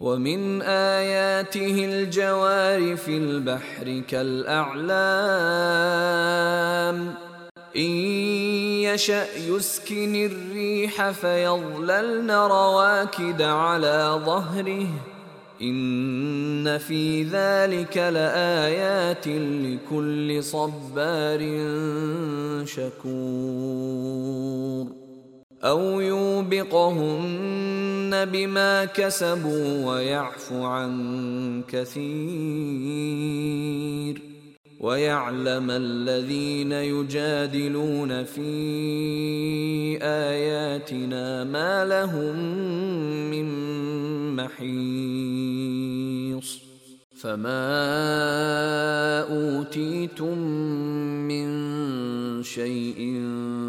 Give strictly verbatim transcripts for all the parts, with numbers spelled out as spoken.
ومن آياته الجوار في البحر كالأعلام إن يشأ يسكن الريح فيظللن رواكد على ظهره إن في ذلك لآيات لكل صبار شكور أو يوبقهن بما كسبوا ويعفو عن كثير ويعلم الذين يجادلون في آياتنا ما لهم من محيص فما أوتيتم من شيء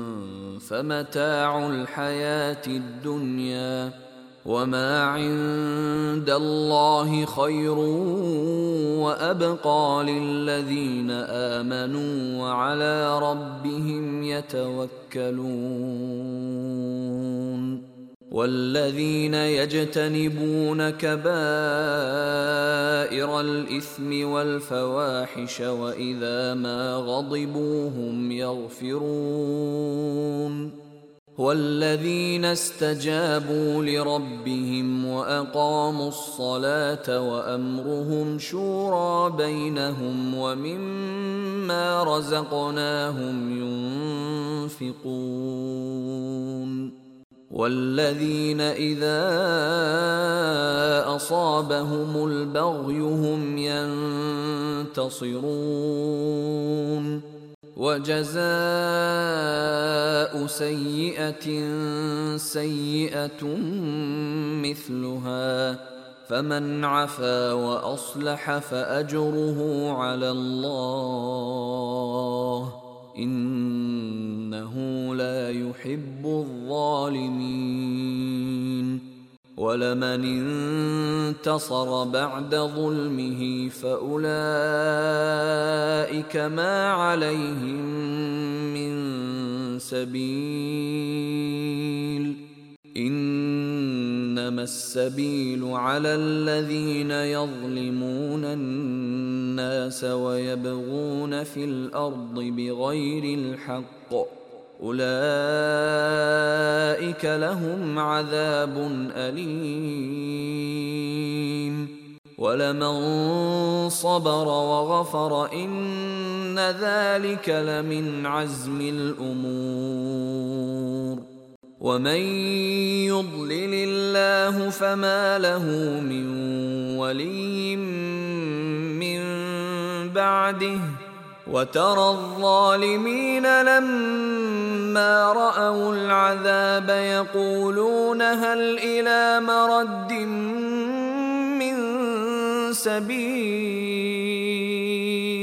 فمتاع الحياة الدنيا وما عند الله خير وأبقى للذين آمنوا وعلى ربهم يتوكلون والذين يجتنبون كبائر الإثم والفواحش وإذا ما غضبوا هم يغفرون والذين استجابوا لربهم وأقاموا الصلاة وأمرهم شورى بينهم ومما رزقناهم ينفقون والذين إذا أصابهم البغي هم ينتصرون وجزاء سيئة سيئة مثلها فمن عفا وأصلح فأجره على الله إنه لا يحب الظالمين ولمن انتصر بعد ظلمه فأولئك ما عليهم من سبيل إنما السبيل على الذين يظلمون الناس ويبغون في الأرض بغير الحق أولئك لهم عذاب أليم ولمن صبر وغفر إن ذلك لمن عزم الأمور ومن يضلل الله فما له من ولي من بعده وترى الظالمين لما رأوا العذاب يقولون هل إلى مرد من سبيل